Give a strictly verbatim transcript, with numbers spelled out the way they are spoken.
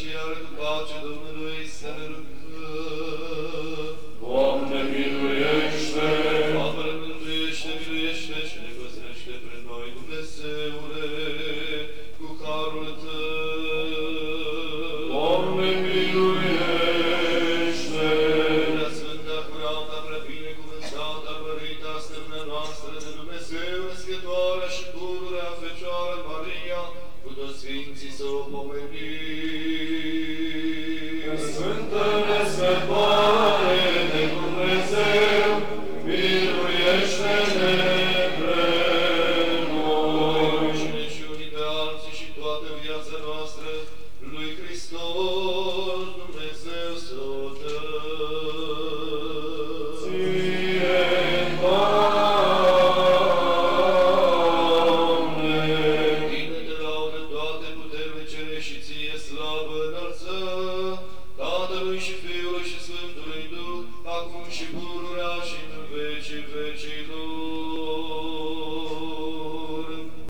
și iară cu pace Domnului să ne rugăm. Doamne, miluiește! Apără, mântuiește, miluiește și ne păzește pre noi, Dumnezeule, cu harul Tău. Doamne, miluiește! Prea sfânta, curată, prea binecuvântată, mărita, stârnă noastră de Dumnezeu, născătoarea și pururea Fecioară Maria, cu toți Sfinții să o pomenim. Sfântă născătoare de Dumnezeu, miluiește-ne pre noi. Cine și unii pe alții și toată viața noastră, lui Hristos Dumnezeu să o dăm. Ție, Doamne! Tine te laudă toate puternicele și ție slavă înălțăm, Tatălui și Fiului și Sfântului Duh, acum și pururea și în vecii vecilor.